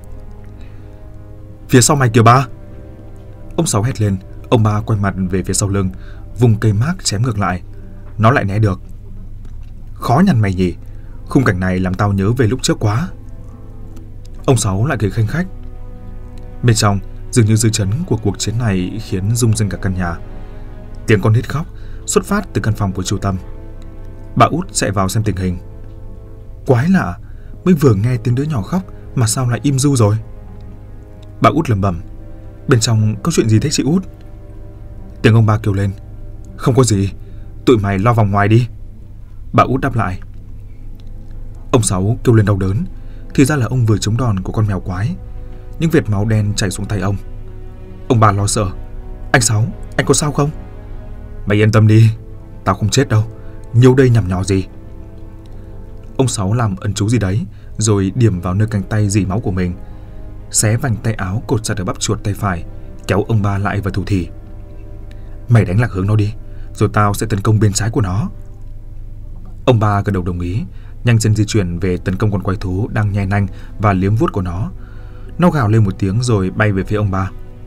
Phía sau mày kìa ba. Ông Sáu hét lên. Ông ba quay mặt về phía sau lưng, vùng cây mác chém ngược lại. Nó lại né được. Khó nhằn mày nhỉ. Khung cảnh này làm tao nhớ về lúc trước quá. Ông Sáu lại cười khanh khách. Bên trong dường như dư chấn của cuộc chiến này khiến rung rinh cả căn nhà. Tiếng con nít khóc xuất phát từ căn phòng của chú Tâm. Bà Út chạy vào xem tình hình. Quái lạ, mới vừa nghe tiếng đứa nhỏ khóc mà sao lại im ru rồi. Bà Út lẩm bẩm. Bên trong có chuyện gì thế chị Út? Tiếng ông ba kêu lên. Không có gì, tụi mày lo vòng ngoài đi. Bà Út đáp lại. Ông Sáu kêu lên đau đớn. Thì ra là ông vừa chống đòn của con mèo quái. Những vệt máu đen chảy xuống tay ông. Ông ba lo sợ. Anh Sáu, anh có sao không? Mày yên tâm đi, tao không chết đâu. Nhiều đây nhằm nhò gì. Ông Sáu làm ẩn chú gì đấy, rồi điểm vào nơi cánh tay dỉ máu của mình, xé vành tay áo cột chặt ở bắp chuột tay phải, kéo ông ba lại và thủ thỉ. Mày đánh lạc hướng nó đi, rồi tao sẽ tấn công bên trái của nó. Ông ba gật đầu đồng ý, nhanh chân di chuyển về tấn công con quái thú đang nhe nanh và liếm vuốt của nó. Nó gào lên một tiếng rồi bay về phía ông ba.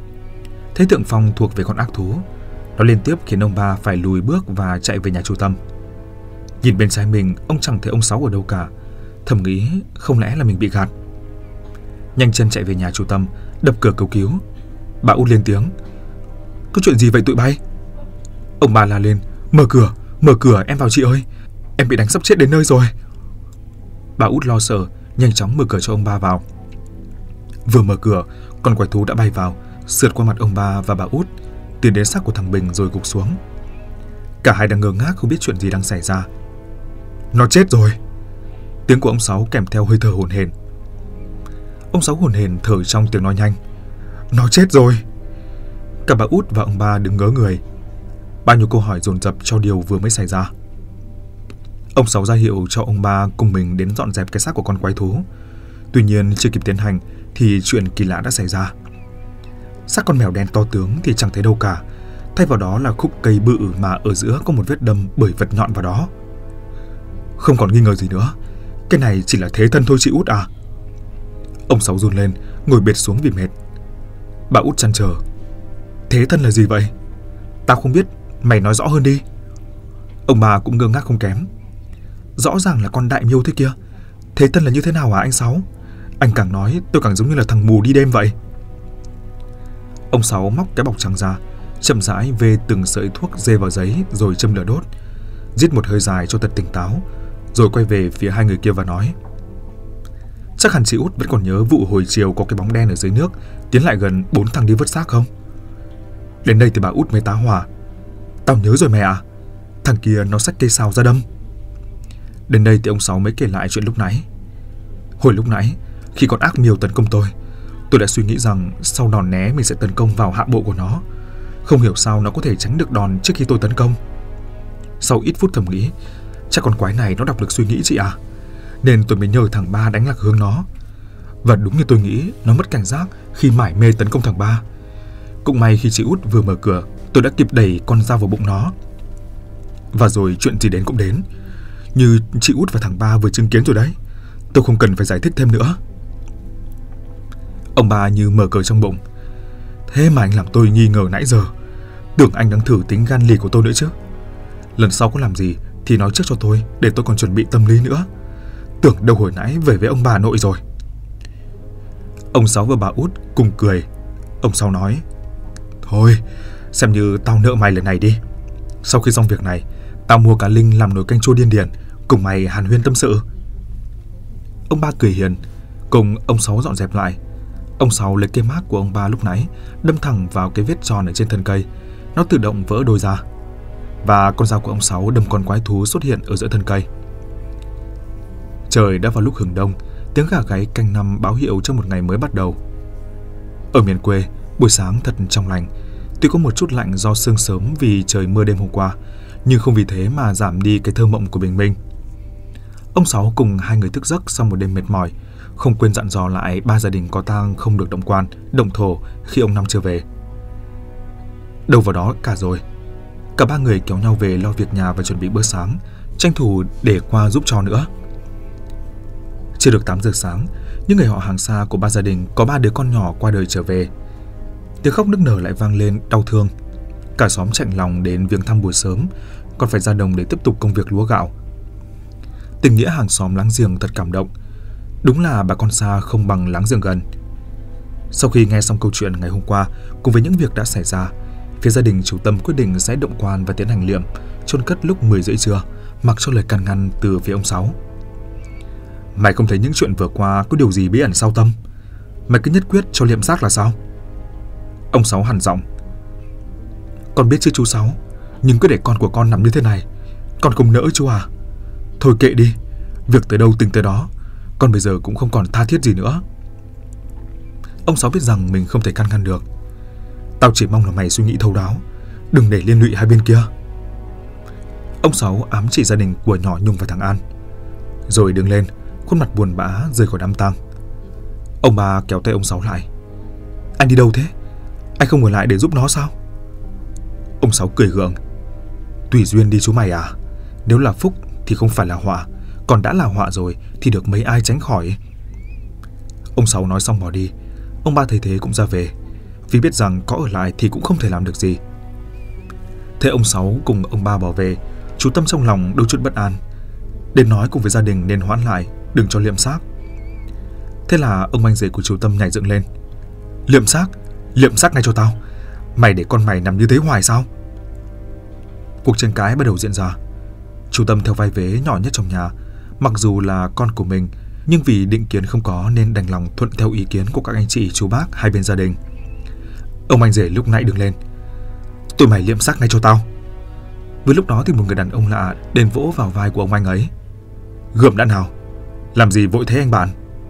Thế tượng phong thuộc về con ác thú. Nó liên tiếp khiến ông ba phải lùi bước và chạy về nhà chú Tâm. Nhìn bên trái mình, ông chẳng thấy ông Sáu ở đâu cả. Thầm nghĩ không lẽ là mình bị gạt. Nhanh chân chạy về nhà chú Tâm, đập cửa cầu cứu. Bà Út lên tiếng. Có chuyện gì vậy tụi bay? Ông ba la lên. Mở cửa, mở cửa em vào chị ơi. Em bị đánh sắp chết đến nơi rồi. Bà Út lo sợ, nhanh chóng mở cửa cho ông ba vào. Vừa mở cửa, con quái thú đã bay vào, sượt qua mặt ông ba và bà Út, tiến đến xác của thằng Bình rồi gục xuống. Cả hai đang ngơ ngác không biết chuyện gì đang xảy ra. Nó chết rồi. Tiếng của ông Sáu kèm theo hơi thở hổn hển. Ông Sáu hổn hển thở trong tiếng nói nhanh. Nó chết rồi. Cả bà Út và ông ba đứng ngớ người. Bao nhiêu câu hỏi dồn dập cho điều vừa mới xảy ra. Ông Sáu ra hiệu cho ông ba cùng mình đến dọn dẹp cái xác của con quái thú. Tuy nhiên chưa kịp tiến hành thì chuyện kỳ lạ đã xảy ra. Xác con mèo đen to tướng thì chẳng thấy đâu cả. Thay vào đó là khúc cây bự mà ở giữa có một vết đâm bởi vật nhọn vào đó. Không còn nghi ngờ gì nữa, cái này chỉ là thế thân thôi chị Út à? Ông Sáu run lên, ngồi bệt xuống vì mệt. Bà Út trăn trở. Thế thân là gì vậy? Tao không biết, mày nói rõ hơn đi. Ông bà cũng ngơ ngác không kém. Rõ ràng là con đại miêu thế kia. Thế thân là như thế nào hả anh Sáu? Anh càng nói tôi càng giống như là thằng mù đi đêm vậy. Ông Sáu móc cái bọc trắng ra, chậm rãi về từng sợi thuốc dê vào giấy rồi châm lửa đốt, rít một hơi dài cho thật tỉnh táo, rồi quay về phía hai người kia và nói: Chắc hẳn chị Út vẫn còn nhớ vụ hồi chiều có cái bóng đen ở dưới nước tiến lại gần bốn thằng đi vớt xác không? Đến đây thì bà Út mới tá hỏa. Tao nhớ rồi mẹ ạ, thằng kia nó xách cây sào ra đâm. Đến đây thì ông Sáu mới kể lại chuyện lúc nãy. Hồi lúc nãy, khi con ác miêu tấn công tôi, tôi đã suy nghĩ rằng sau đòn né mình sẽ tấn công vào hạ bộ của nó. Không hiểu sao nó có thể tránh được đòn trước khi tôi tấn công. Sau ít phút thầm nghĩ, chắc con quái này nó đọc được suy nghĩ chị à, nên tôi mới nhờ thằng Ba đánh lạc hướng nó. Và đúng như tôi nghĩ, nó mất cảnh giác khi mải mê tấn công thằng Ba. Cũng may khi chị Út vừa mở cửa, tôi đã kịp đẩy con dao vào bụng nó. Và rồi chuyện gì đến cũng đến, như chị Út và thằng Ba vừa chứng kiến rồi đấy. Tôi không cần phải giải thích thêm nữa. Ông Ba như mở cờ trong bụng. Thế mà anh làm tôi nghi ngờ nãy giờ. Tưởng anh đang thử tính gan lì của tôi nữa chứ. Lần sau có làm gì thì nói trước cho tôi, để tôi còn chuẩn bị tâm lý nữa. Tưởng đâu hồi nãy về với ông bà nội rồi. Ông Sáu và bà Út cùng cười. Ông Sáu nói: Thôi, xem như tao nợ mày lần này đi. Sau khi xong việc này, tao mua cá linh làm nồi canh chua điên điển, cùng mày hàn huyên tâm sự. Ông Ba cười hiền, cùng ông Sáu dọn dẹp lại. Ông Sáu lấy cây mác của ông Ba lúc nãy đâm thẳng vào cái vết tròn ở trên thân cây. Nó tự động vỡ đôi ra, và con dao của ông Sáu đâm con quái thú xuất hiện ở giữa thân cây. Trời đã vào lúc hừng đông, tiếng gà gáy canh năm báo hiệu cho một ngày mới bắt đầu. Ở miền quê, buổi sáng thật trong lành. Tuy có một chút lạnh do sương sớm vì trời mưa đêm hôm qua, nhưng không vì thế mà giảm đi cái thơ mộng của bình minh. Ông Sáu cùng hai người thức giấc sau một đêm mệt mỏi, không quên dặn dò lại ba gia đình có tang không được động quan, động thổ khi ông Năm chưa về. Đâu vào đó cả rồi. Cả ba người kéo nhau về lo việc nhà và chuẩn bị bữa sáng, tranh thủ để qua giúp cho nữa. Chưa được tám giờ sáng, những người họ hàng xa của ba gia đình có ba đứa con nhỏ qua đời trở về. Tiếng khóc nức nở lại vang lên đau thương. Cả xóm chạnh lòng đến viếng thăm buổi sớm, còn phải ra đồng để tiếp tục công việc lúa gạo. Tình nghĩa hàng xóm láng giềng thật cảm động. Đúng là bà con xa không bằng láng giềng gần. Sau khi nghe xong câu chuyện ngày hôm qua cùng với những việc đã xảy ra, phía gia đình chủ Tâm quyết định sẽ động quan và tiến hành liệm, chôn cất lúc mười rưỡi trưa, mặc cho lời can ngăn từ phía ông Sáu. Mày không thấy những chuyện vừa qua có điều gì bí ẩn sau Tâm? Mày cứ nhất quyết cho liệm xác là sao? Ông Sáu hằn giọng. Con biết chứ chú Sáu, nhưng cứ để con của con nằm như thế này, con không nỡ chú à. Thôi kệ đi, việc tới đâu tính tới đó, con bây giờ cũng không còn tha thiết gì nữa. Ông Sáu biết rằng mình không thể can ngăn được. Tao chỉ mong là mày suy nghĩ thấu đáo, đừng để liên lụy hai bên kia. Ông Sáu ám chỉ gia đình của nhỏ Nhung và thằng An, rồi đứng lên, khuôn mặt buồn bã rời khỏi đám tang. Ông Ba kéo tay ông Sáu lại. Anh đi đâu thế? Anh không ở lại để giúp nó sao? Ông Sáu cười gượng. Tùy duyên đi chú mày à. Nếu là phúc thì không phải là họa, còn đã là họa rồi thì được mấy ai tránh khỏi. Ông Sáu nói xong bỏ đi. Ông Ba thấy thế cũng ra về, vì biết rằng có ở lại thì cũng không thể làm được gì. Thế ông Sáu cùng ông Ba bỏ về, chú Tâm trong lòng đôi chút bất an, đến nói cùng với gia đình nên hoãn lại, đừng cho liệm xác. Thế là ông anh rể của chú Tâm nhảy dựng lên. Liệm xác? Liệm xác ngay cho tao. Mày để con mày nằm như thế hoài sao? Cuộc tranh cãi bắt đầu diễn ra. Chú Tâm theo vai vế nhỏ nhất trong nhà, mặc dù là con của mình, nhưng vì định kiến không có nên đành lòng thuận theo ý kiến của các anh chị chú bác hai bên gia đình. Ông anh rể lúc nãy đứng lên. Tụi mày liệm xác ngay cho tao. Với lúc đó thì một người đàn ông lạ đến vỗ vào vai của ông anh ấy. Gượm đã nào, làm gì vội thế anh bạn?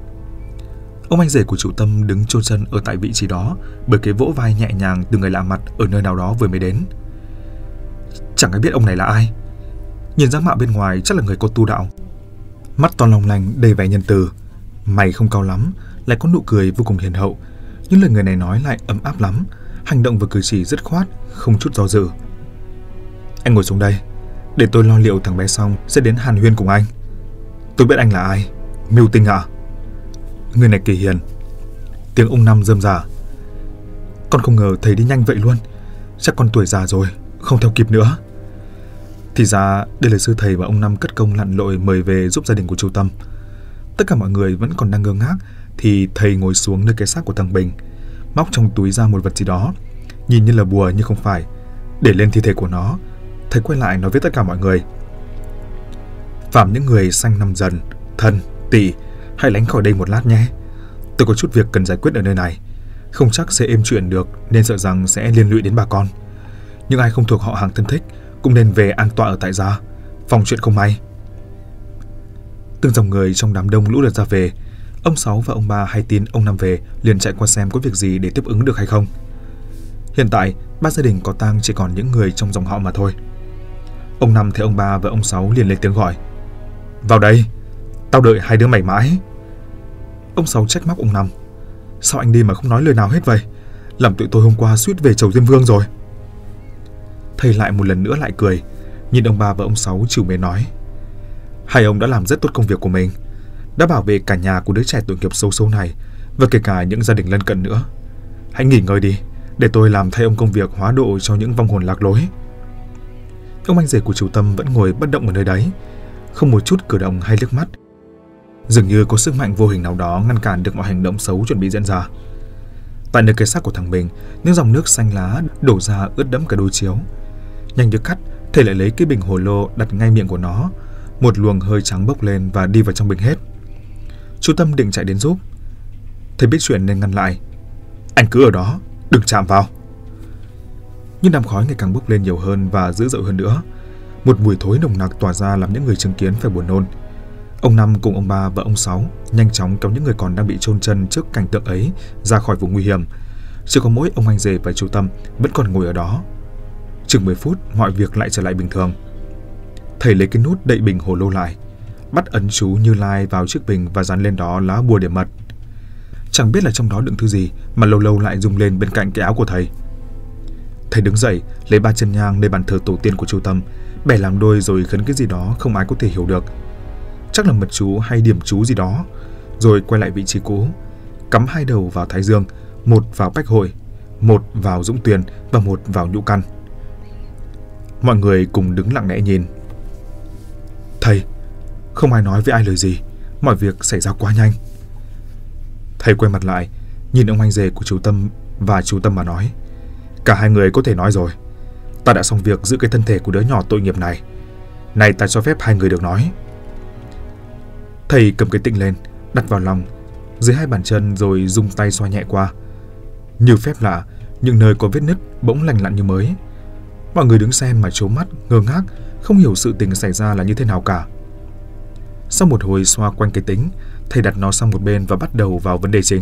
Ông anh rể của chủ Tâm đứng chôn chân ở tại vị trí đó bởi cái vỗ vai nhẹ nhàng từ người lạ mặt ở nơi nào đó vừa mới đến. Chẳng ai biết ông này là ai. Nhìn dáng mạo bên ngoài chắc là người có tu đạo. Mắt to long lanh đầy vẻ nhân từ, mày không cao lắm, lại có nụ cười vô cùng hiền hậu. Những lời người này nói lại ấm áp lắm, hành động và cử chỉ dứt khoát, không chút do dự. Anh ngồi xuống đây, để tôi lo liệu thằng bé xong sẽ đến hàn huyên cùng anh. Tôi biết anh là ai, Mưu Tinh ạ. À? Người này kỳ hiền. Tiếng ông Năm rơm rà. Con không ngờ thầy đi nhanh vậy luôn. Chắc con tuổi già rồi, không theo kịp nữa. Thì ra đây là sư thầy mà ông Năm cất công lặn lội mời về giúp gia đình của chú Tâm. Tất cả mọi người vẫn còn đang ngơ ngác thì thầy ngồi xuống nơi cái xác của thằng Bình, móc trong túi ra một vật gì đó, nhìn như là bùa nhưng không phải, để lên thi thể của nó. Thầy quay lại nói với tất cả mọi người: Phạm những người sanh năm Dần, Thân, Tỵ, hãy lánh khỏi đây một lát nhé. Tôi có chút việc cần giải quyết ở nơi này, không chắc sẽ êm chuyện được nên sợ rằng sẽ liên lụy đến bà con. Nhưng ai không thuộc họ hàng thân thích cũng nên về an tọa ở tại gia, phòng chuyện không may. Từng dòng người trong đám đông lũ lượt ra về. Ông Sáu và ông Ba hay tin ông Năm về liền chạy qua xem có việc gì để tiếp ứng được hay không. Hiện tại ba gia đình có tang chỉ còn những người trong dòng họ mà thôi. Ông Năm thấy ông Ba và ông Sáu liền lên tiếng gọi: Vào đây, tao đợi hai đứa mày mãi. Ông Sáu trách móc ông Năm: Sao anh đi mà không nói lời nào hết vậy? Làm tụi tôi hôm qua suýt về chầu Diêm Vương rồi. Thầy lại một lần nữa lại cười, nhìn ông Ba và ông Sáu chịu mến nói: Hai ông đã làm rất tốt công việc của mình, đã bảo vệ cả nhà của đứa trẻ tội nghiệp xấu xấu này, và kể cả những gia đình lân cận nữa. Hãy nghỉ ngơi đi, để tôi làm thay ông công việc hóa độ cho những vong hồn lạc lối. Ông anh rể của chú Tâm vẫn ngồi bất động ở nơi đấy, không một chút cử động hay liếc mắt. Dường như có sức mạnh vô hình nào đó ngăn cản được mọi hành động xấu chuẩn bị diễn ra. Tại nơi cái xác của thằng Bình, những dòng nước xanh lá đổ ra ướt đẫm cả đôi chiếu. Nhanh như cắt, thầy lại lấy cái bình hồ lô đặt ngay miệng của nó. Một luồng hơi trắng bốc lên và đi vào trong bình hết. Chú Tâm định chạy đến giúp, thầy biết chuyện nên ngăn lại: Anh cứ ở đó, đừng chạm vào. Nhưng đám khói ngày càng bốc lên nhiều hơn và dữ dội hơn nữa. Một mùi thối nồng nặc tỏa ra làm những người chứng kiến phải buồn nôn. Ông Năm cùng ông Ba và ông Sáu nhanh chóng kéo những người còn đang bị chôn chân trước cảnh tượng ấy ra khỏi vùng nguy hiểm. Chỉ có mỗi ông anh rể và chú Tâm vẫn còn ngồi ở đó. Chừng mười phút mọi việc lại trở lại bình thường. Thầy lấy cái nút đậy bình hồ lô lại, bắt ấn chú Như Lai vào chiếc bình và dán lên đó lá bùa điểm mật. Chẳng biết là trong đó đựng thứ gì mà lâu lâu lại rung lên bên cạnh cái áo của thầy. Thầy đứng dậy, lấy ba chân nhang nơi bàn thờ tổ tiên của chú Tâm, bẻ làm đôi rồi khấn cái gì đó không ai có thể hiểu được. Chắc là mật chú hay điểm chú gì đó. Rồi quay lại vị trí cũ, cắm hai đầu vào Thái Dương, một vào Bách Hội, một vào Dũng Tuyền và một vào Nhũ Căn. Mọi người cùng đứng lặng lẽ nhìn. Thầy, không ai nói với ai lời gì, mọi việc xảy ra quá nhanh. Thầy quay mặt lại, nhìn ông anh rể của chú Tâm và chú Tâm mà nói: Cả hai người có thể nói rồi. Ta đã xong việc giữ cái thân thể của đứa nhỏ tội nghiệp này. Này ta cho phép hai người được nói. Thầy cầm cái tịnh lên, đặt vào lòng, dưới hai bàn chân rồi dùng tay xoa nhẹ qua. Như phép lạ, những nơi có vết nứt bỗng lành lặn như mới. Mọi người đứng xem mà trố mắt, ngơ ngác, không hiểu sự tình xảy ra là như thế nào cả. Sau một hồi xoa quanh cái tính, thầy đặt nó sang một bên và bắt đầu vào vấn đề chính.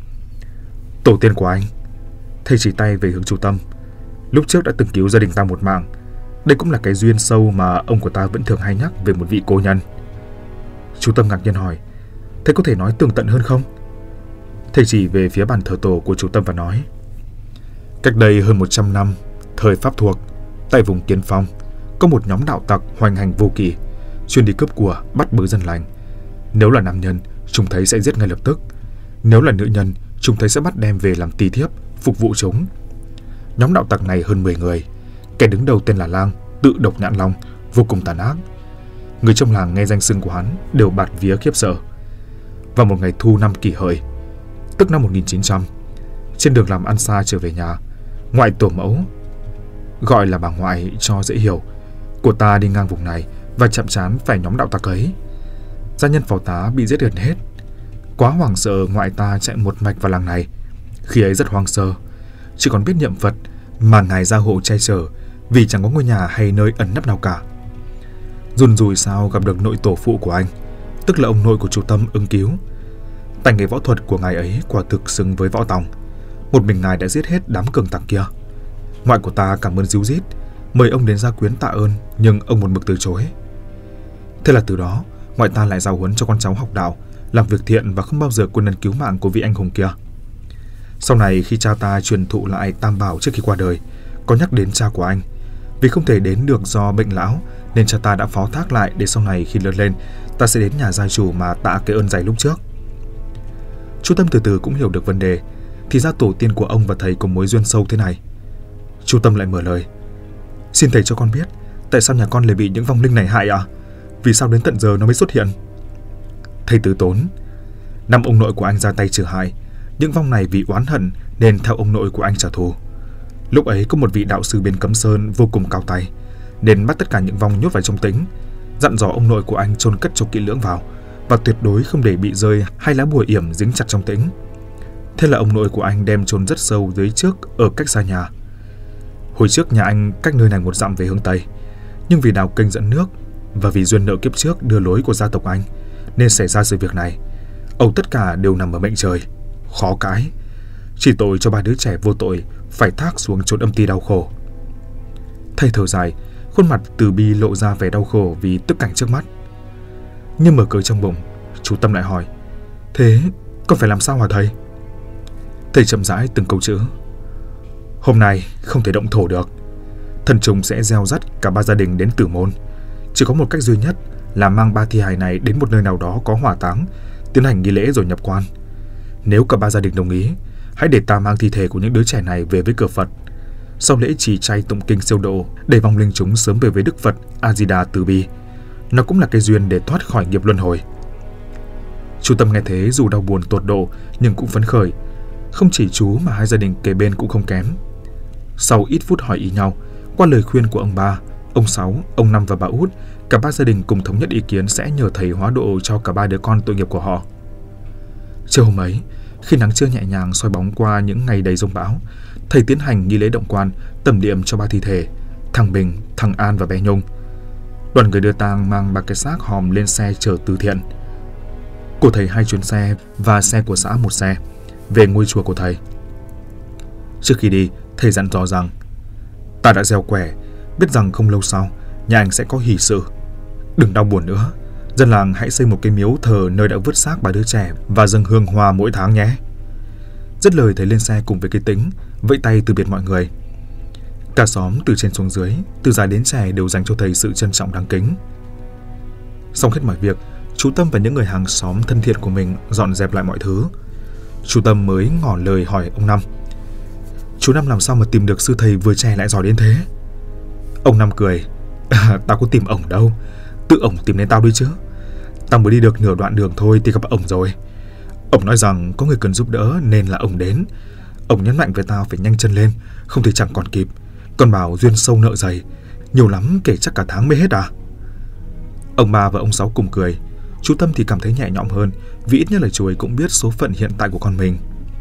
Tổ tiên của anh. Thầy chỉ tay về hướng chú Tâm. Lúc trước đã từng cứu gia đình ta một mạng. Đây cũng là cái duyên sâu mà ông của ta vẫn thường hay nhắc về một vị cô nhân. Chú Tâm ngạc nhiên hỏi: Thầy có thể nói tường tận hơn không? Thầy chỉ về phía bàn thờ tổ của chú Tâm và nói: Cách đây hơn một trăm năm, thời Pháp thuộc, tại vùng Kiến Phong, có một nhóm đạo tặc hoành hành vô kỷ, chuyên đi cướp của, bắt bớ dân lành. Nếu là nam nhân, chúng thấy sẽ giết ngay lập tức. Nếu là nữ nhân, chúng thấy sẽ bắt đem về làm tỳ thiếp, phục vụ chúng. Nhóm đạo tặc này hơn mười người. Kẻ đứng đầu tên là Lang, tự độc nhãn long, vô cùng tàn ác. Người trong làng nghe danh xưng của hắn đều bạt vía khiếp sợ. Vào một ngày thu năm Kỷ Hợi, tức năm một nghìn chín trăm, trên đường làm ăn xa trở về nhà, ngoại tổ mẫu, gọi là bà ngoại cho dễ hiểu, của ta đi ngang vùng này và chạm trán phải nhóm đạo tặc ấy. Gia nhân phò tá bị giết gần hết. Quá hoảng sợ, ngoại ta chạy một mạch vào làng này. Khi ấy rất hoang sơ, chỉ còn biết niệm Phật mà ngài gia hộ che chở, vì chẳng có ngôi nhà hay nơi ẩn nấp nào cả. Run rủi sao gặp được nội tổ phụ của anh, tức là ông nội của chú Tâm ứng cứu. Tài nghề võ thuật của ngài ấy quả thực xứng với võ tòng. Một mình ngài đã giết hết đám cường tặc kia. Ngoại của ta cảm ơn díu dít, mời ông đến gia quyến tạ ơn, nhưng ông một mực từ chối. Thế là từ đó, ngoại ta lại giáo huấn cho con cháu học đạo, làm việc thiện và không bao giờ quên ơn cứu mạng của vị anh hùng kia. Sau này khi cha ta truyền thụ lại tam bảo trước khi qua đời, có nhắc đến cha của anh. Vì không thể đến được do bệnh lão, nên cha ta đã phó thác lại để sau này khi lớn lên, ta sẽ đến nhà gia chủ mà tạ cái ơn dày lúc trước. Chú Tâm từ từ cũng hiểu được vấn đề, thì ra tổ tiên của ông và thầy có mối duyên sâu thế này. Chú Tâm lại mở lời. Xin thầy cho con biết, tại sao nhà con lại bị những vong linh này hại ạ? À? Vì sao đến tận giờ nó mới xuất hiện? Thầy từ tốn. Năm ông nội của anh ra tay trừ hại, những vong này vì oán hận nên theo ông nội của anh trả thù. Lúc ấy có một vị đạo sư bên Cấm Sơn vô cùng cao tay, nên bắt tất cả những vong nhốt vào trong tĩnh, dặn dò ông nội của anh chôn cất cho kỹ lưỡng vào và tuyệt đối không để bị rơi hay lá bùa yểm dính chặt trong tĩnh. Thế là ông nội của anh đem chôn rất sâu dưới trước ở cách xa nhà. Hồi trước nhà anh cách nơi này một dặm về hướng Tây, nhưng vì đào kênh dẫn nước và vì duyên nợ kiếp trước đưa lối của gia tộc anh nên xảy ra sự việc này. Âu tất cả đều nằm ở mệnh trời, khó cãi. Chỉ tội cho ba đứa trẻ vô tội phải thác xuống chốn âm ti đau khổ. Thầy thở dài, khuôn mặt từ bi lộ ra vẻ đau khổ vì tức cảnh trước mắt. Nhưng mở cớ trong bụng, chú Tâm lại hỏi: Thế con phải làm sao hả thầy? Thầy chậm rãi từng câu chữ. Hôm nay không thể động thổ được, thần trùng sẽ gieo dắt cả ba gia đình đến tử môn. Chỉ có một cách duy nhất là mang ba thi hài này đến một nơi nào đó có hỏa táng, tiến hành nghi lễ rồi nhập quan. Nếu cả ba gia đình đồng ý, hãy để ta mang thi thể của những đứa trẻ này về với cửa Phật. Sau lễ trì chay tụng kinh siêu độ, để vong linh chúng sớm về với Đức Phật A Di Đà từ bi. Nó cũng là cái duyên để thoát khỏi nghiệp luân hồi. Chú Tâm nghe thế dù đau buồn tột độ nhưng cũng phấn khởi. Không chỉ chú mà hai gia đình kề bên cũng không kém. Sau ít phút hỏi ý nhau, qua lời khuyên của ông ba, ông Sáu, ông Năm và bà Út, cả ba gia đình cùng thống nhất ý kiến sẽ nhờ thầy hóa độ cho cả ba đứa con tội nghiệp của họ. Trưa hôm ấy, khi nắng trưa nhẹ nhàng soi bóng qua những ngày đầy giông bão, thầy tiến hành nghi lễ động quan, tẩm điệm cho ba thi thể, thằng Bình, thằng An và bé Nhung. Đoàn người đưa tang mang ba cái xác hòm lên xe chở từ thiện. Của thầy hai chuyến xe và xe của xã một xe, về ngôi chùa của thầy. Trước khi đi, thầy dặn dò rằng: Ta đã gieo quẻ, biết rằng không lâu sau nhà anh sẽ có hỷ sự. Đừng đau buồn nữa, dân làng hãy xây một cái miếu thờ nơi đã vứt xác ba đứa trẻ và dâng hương hoa mỗi tháng nhé. Dứt lời thầy lên xe cùng với cái Tính, vẫy tay từ biệt mọi người. Cả xóm từ trên xuống dưới, từ già đến trẻ đều dành cho thầy sự trân trọng đáng kính. Xong hết mọi việc, chú Tâm và những người hàng xóm thân thiện của mình dọn dẹp lại mọi thứ. Chú Tâm mới ngỏ lời hỏi ông Năm: Chú Năm làm sao mà tìm được sư thầy vừa trẻ lại giỏi đến thế? Ông Năm cười: à, Tao có tìm ổng đâu, tự ổng tìm đến tao đi chứ. Tao mới đi được nửa đoạn đường thôi thì gặp ổng rồi. Ổng nói rằng có người cần giúp đỡ nên là ổng đến. Ổng nhấn mạnh với tao phải nhanh chân lên, không thì chẳng còn kịp. Còn bảo duyên sâu nợ dày, nhiều lắm kể chắc cả tháng mới hết à. Ông ba và ông Sáu cùng cười. Chú Tâm thì cảm thấy nhẹ nhõm hơn, vì ít nhất là chú ấy cũng biết số phận hiện tại của con mình.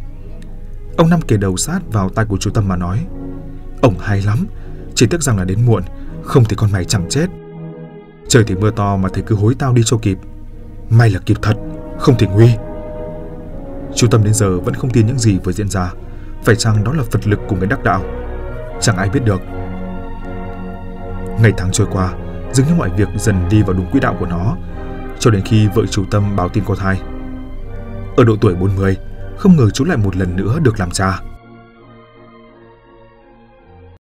Ông Năm kề đầu sát vào tai của chú Tâm mà nói: Ổng hay lắm, chỉ tiếc rằng là đến muộn, không thì con mày chẳng chết. Trời thì mưa to mà thầy cứ hối tao đi cho kịp. May là kịp thật, không thì nguy. Chú Tâm đến giờ vẫn không tin những gì vừa diễn ra. Phải chăng đó là Phật lực của người đắc đạo? Chẳng ai biết được. Ngày tháng trôi qua, dường như mọi việc dần đi vào đúng quỹ đạo của nó, cho đến khi vợ chú Tâm báo tin có thai. Ở độ tuổi bốn mươi, không ngờ chú lại một lần nữa được làm cha.